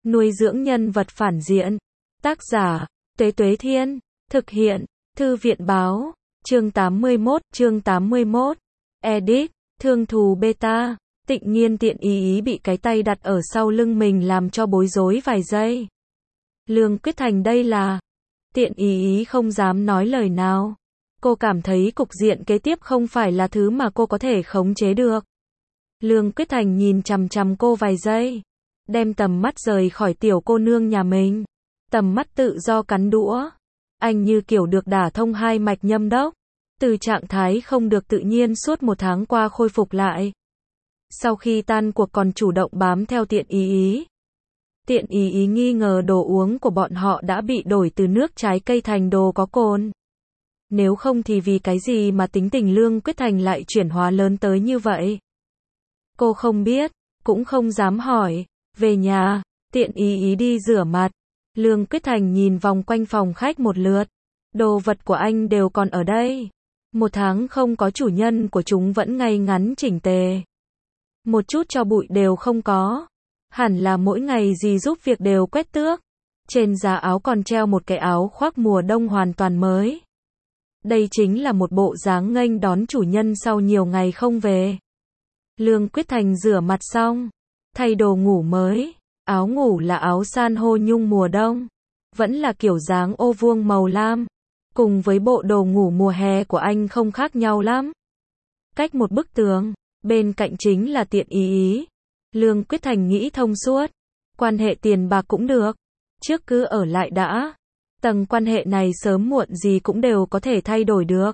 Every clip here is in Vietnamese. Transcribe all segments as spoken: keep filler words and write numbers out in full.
Nuôi dưỡng nhân vật phản diện. Tác giả, Tuế Tuế Thiên. Thực hiện, Thư viện Báo. Chương tám mươi mốt, chương tám mươi mốt. Edit, Thương Thù Beta. Tịnh Nhiên tiện ý ý bị cái tay đặt ở sau lưng mình làm cho bối rối vài giây. Lương Quyết Thành đây là... Tiện ý ý không dám nói lời nào. Cô cảm thấy cục diện kế tiếp không phải là thứ mà cô có thể khống chế được. Lương Quyết Thành nhìn chằm chằm cô vài giây. Đem tầm mắt rời khỏi tiểu cô nương nhà mình. Tầm mắt tự do cắn đũa. Anh như kiểu được đả thông hai mạch nhâm đốc. Từ trạng thái không được tự nhiên suốt một tháng qua khôi phục lại. Sau khi tan cuộc còn chủ động bám theo tiện ý ý. Tiện ý ý nghi ngờ đồ uống của bọn họ đã bị đổi từ nước trái cây thành đồ có cồn. Nếu không thì vì cái gì mà tính tình Lương Quyết Thành lại chuyển hóa lớn tới như vậy? Cô không biết, cũng không dám hỏi. Về nhà, tiện ý ý đi rửa mặt. Lương Quyết Thành nhìn vòng quanh phòng khách một lượt. Đồ vật của anh đều còn ở đây. Một tháng không có chủ nhân của chúng vẫn ngay ngắn chỉnh tề. Một chút cho bụi đều không có. Hẳn là mỗi ngày gì giúp việc đều quét tước. Trên giá áo còn treo một cái áo khoác mùa đông hoàn toàn mới. Đây chính là một bộ dáng nghênh đón chủ nhân sau nhiều ngày không về. Lương Quyết Thành rửa mặt xong, thay đồ ngủ mới. Áo ngủ là áo san hô nhung mùa đông. Vẫn là kiểu dáng ô vuông màu lam. Cùng với bộ đồ ngủ mùa hè của anh không khác nhau lắm. Cách một bức tường, bên cạnh chính là tiện ý ý. Lương Quyết Thành nghĩ thông suốt. Quan hệ tiền bạc cũng được. Trước cứ ở lại đã. Tầng quan hệ này sớm muộn gì cũng đều có thể thay đổi được.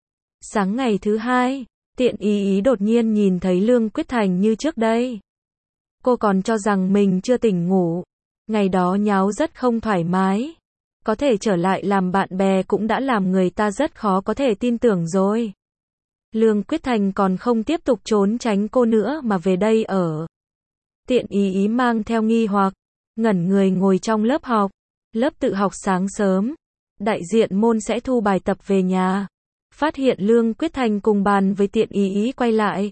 Sáng ngày thứ hai, tiện ý ý đột nhiên nhìn thấy Lương Quyết Thành như trước đây. Cô còn cho rằng mình chưa tỉnh ngủ. Ngày đó nháo rất không thoải mái. Có thể trở lại làm bạn bè cũng đã làm người ta rất khó có thể tin tưởng rồi. Lương Quyết Thành còn không tiếp tục trốn tránh cô nữa mà về đây ở. Tiện ý ý mang theo nghi hoặc, ngẩn người ngồi trong lớp học. Lớp tự học sáng sớm. Đại diện môn sẽ thu bài tập về nhà. Phát hiện Lương Quyết Thành cùng bàn với tiện ý ý quay lại.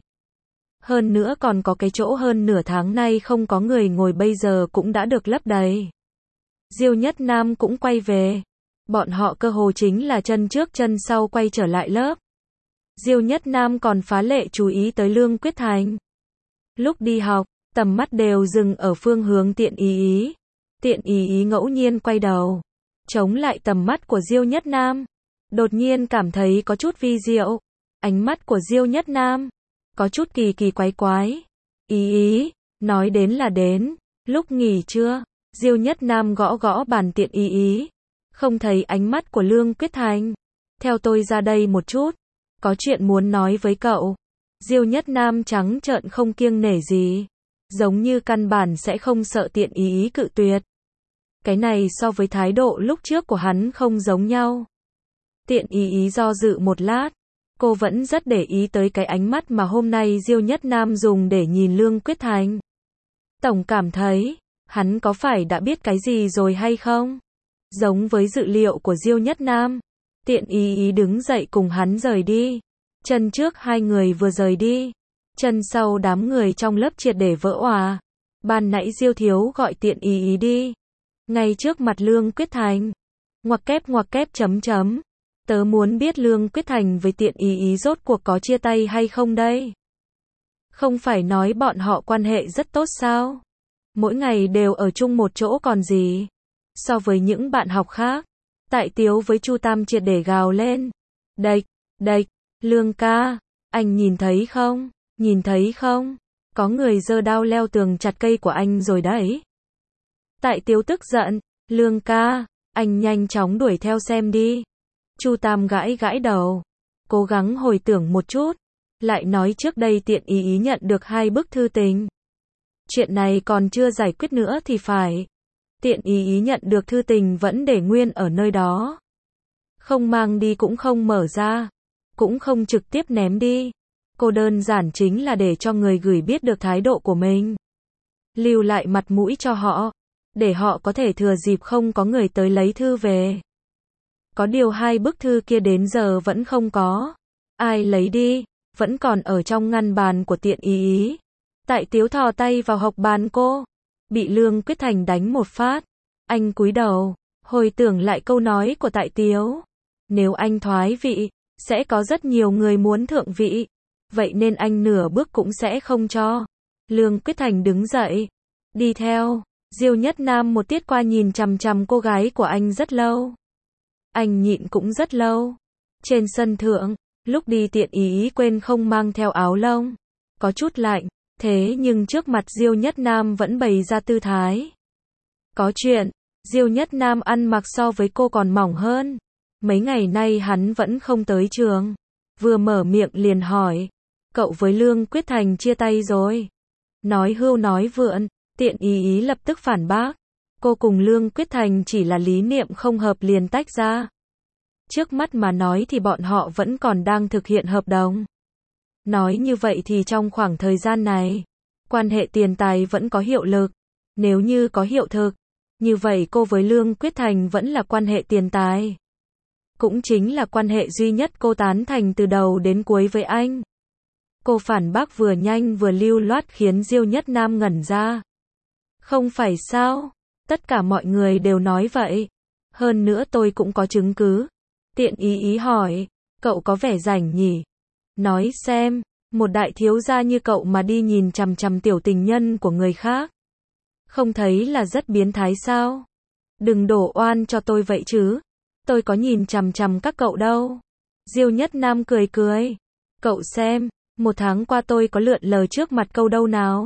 Hơn nữa còn có cái chỗ hơn nửa tháng nay không có người ngồi bây giờ cũng đã được lấp đầy. Diêu Nhất Nam cũng quay về. Bọn họ cơ hồ chính là chân trước chân sau quay trở lại lớp. Diêu Nhất Nam còn phá lệ chú ý tới Lương Quyết Thành. Lúc đi học, tầm mắt đều dừng ở phương hướng tiện ý ý. Tiện ý ý ngẫu nhiên quay đầu. Chống lại tầm mắt của Diêu Nhất Nam. Đột nhiên cảm thấy có chút vi diệu. Ánh mắt của Diêu Nhất Nam. Có chút kỳ kỳ quái quái. Ý ý, nói đến là đến. Lúc nghỉ trưa, Diêu Nhất Nam gõ gõ bàn tiện ý ý. Không thấy ánh mắt của Lương Quyết Thành. Theo tôi ra đây một chút. Có chuyện muốn nói với cậu. Diêu Nhất Nam trắng trợn không kiêng nể gì. Giống như căn bản sẽ không sợ tiện ý ý cự tuyệt. Cái này so với thái độ lúc trước của hắn không giống nhau. Tiện ý ý do dự một lát. Cô vẫn rất để ý tới cái ánh mắt mà hôm nay Diêu Nhất Nam dùng để nhìn Lương Quyết Thành. Tổng cảm thấy, hắn có phải đã biết cái gì rồi hay không? Giống với dự liệu của Diêu Nhất Nam. Tiện ý ý đứng dậy cùng hắn rời đi. Chân trước hai người vừa rời đi. Chân sau đám người trong lớp triệt để vỡ òa. Ban nãy Diêu Thiếu gọi tiện ý ý đi. Ngay trước mặt Lương Quyết Thành. Ngoặc kép ngoặc kép chấm chấm. Tớ muốn biết Lương Quyết Thành với tiện ý ý rốt cuộc có chia tay hay không đây? Không phải nói bọn họ quan hệ rất tốt sao? Mỗi ngày đều ở chung một chỗ còn gì? So với những bạn học khác, Tại Tiếu với Chu Tam triệt để gào lên. Đệch, đệch, Lương ca, anh nhìn thấy không? Nhìn thấy không? Có người giơ đao leo tường chặt cây của anh rồi đấy. Tại Tiếu tức giận. Lương ca, anh nhanh chóng đuổi theo xem đi. Chu Tam gãi gãi đầu. Cố gắng hồi tưởng một chút. Lại nói trước đây tiện ý ý nhận được hai bức thư tình. Chuyện này còn chưa giải quyết nữa thì phải. Tiện ý ý nhận được thư tình vẫn để nguyên ở nơi đó. Không mang đi cũng không mở ra. Cũng không trực tiếp ném đi. Cô đơn giản chính là để cho người gửi biết được thái độ của mình. Lưu lại mặt mũi cho họ. Để họ có thể thừa dịp không có người tới lấy thư về. Có điều hai bức thư kia đến giờ vẫn không có. Ai lấy đi, vẫn còn ở trong ngăn bàn của tiện ý ý. Tại Tiếu thò tay vào hộc bàn cô. bị Lương Quyết Thành đánh một phát. Anh cúi đầu, hồi tưởng lại câu nói của Tại Tiếu. Nếu anh thoái vị, sẽ có rất nhiều người muốn thượng vị. Vậy nên anh nửa bước cũng sẽ không cho. Lương Quyết Thành đứng dậy, đi theo. Diêu Nhất Nam một tiết qua nhìn chằm chằm cô gái của anh rất lâu. Anh nhịn cũng rất lâu. Trên sân thượng, lúc đi Tiện Ý Ý quên không mang theo áo lông. Có chút lạnh, thế nhưng trước mặt Diêu Nhất Nam vẫn bày ra tư thái. Có chuyện, Diêu Nhất Nam ăn mặc so với cô còn mỏng hơn. Mấy ngày nay hắn vẫn không tới trường. Vừa mở miệng liền hỏi, cậu với Lương Quyết Thành chia tay rồi. Nói hưu nói vượn, Tiện Ý Ý lập tức phản bác. Cô cùng Lương Quyết Thành chỉ là lý niệm không hợp liền tách ra. Trước mắt mà nói thì bọn họ vẫn còn đang thực hiện hợp đồng. Nói như vậy thì trong khoảng thời gian này, quan hệ tiền tài vẫn có hiệu lực. Nếu như có hiệu thực, như vậy cô với Lương Quyết Thành vẫn là quan hệ tiền tài. Cũng chính là quan hệ duy nhất cô tán thành từ đầu đến cuối với anh. Cô phản bác vừa nhanh vừa lưu loát khiến Diêu Nhất Nam ngẩn ra. Không phải sao? Tất cả mọi người đều nói vậy. Hơn nữa tôi cũng có chứng cứ. Tiện Ý Ý hỏi, cậu có vẻ rảnh nhỉ? Nói xem, một đại thiếu gia như cậu mà đi nhìn chằm chằm tiểu tình nhân của người khác. Không thấy là rất biến thái sao? Đừng đổ oan cho tôi vậy chứ. Tôi có nhìn chằm chằm các cậu đâu. Diêu Nhất Nam cười cười. Cậu xem, một tháng qua tôi có lượn lờ trước mặt câu đâu nào.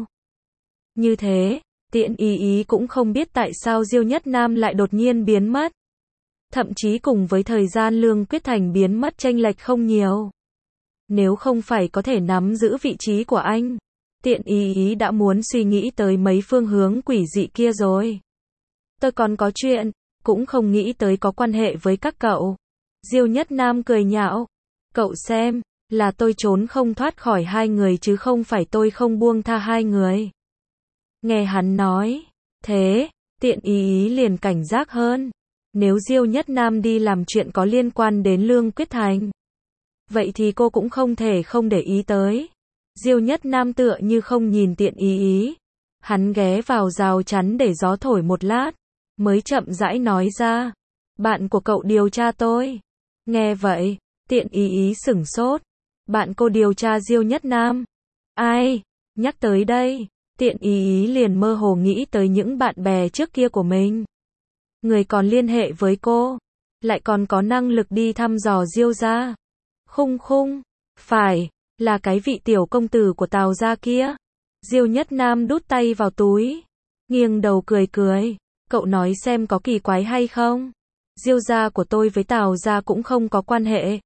Như thế, Tiện Ý Ý cũng không biết tại sao Diêu Nhất Nam lại đột nhiên biến mất. Thậm chí cùng với thời gian Lương Quyết Thành biến mất chênh lệch không nhiều. Nếu không phải có thể nắm giữ vị trí của anh, Tiện Ý Ý đã muốn suy nghĩ tới mấy phương hướng quỷ dị kia rồi. Tôi còn có chuyện, cũng không nghĩ tới có quan hệ với các cậu. Diêu Nhất Nam cười nhạo. Cậu xem, là tôi trốn không thoát khỏi hai người chứ không phải tôi không buông tha hai người. Nghe hắn nói, thế, Tiện Ý Ý liền cảnh giác hơn. Nếu Diêu Nhất Nam đi làm chuyện có liên quan đến Lương Quyết Thành, vậy thì cô cũng không thể không để ý tới. Diêu Nhất Nam tựa như không nhìn Tiện Ý Ý. Hắn ghé vào rào chắn để gió thổi một lát, mới chậm rãi nói ra. Bạn của cậu điều tra tôi. Nghe vậy, Tiện Ý Ý sửng sốt. Bạn cô điều tra Diêu Nhất Nam. Ai? Nhắc tới đây, Tiện Ý Ý liền mơ hồ nghĩ tới những bạn bè trước kia của mình. Người còn liên hệ với cô, lại còn có năng lực đi thăm dò Diêu gia. Khung khung, phải, là cái vị tiểu công tử của Tào gia kia. Diêu Nhất Nam đút tay vào túi, nghiêng đầu cười cười. Cậu nói xem có kỳ quái hay không? Diêu gia của tôi với Tào gia cũng không có quan hệ.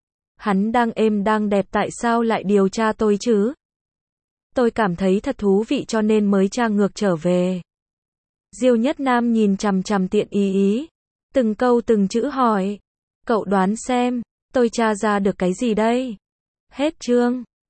Hắn đang êm đang đẹp tại sao lại điều tra tôi chứ? Tôi cảm thấy thật thú vị cho nên mới tra ngược trở về. Diêu Nhất Nam nhìn chằm chằm Tiện Ý Ý, từng câu từng chữ hỏi. Cậu đoán xem, tôi tra ra được cái gì đây? Hết chương.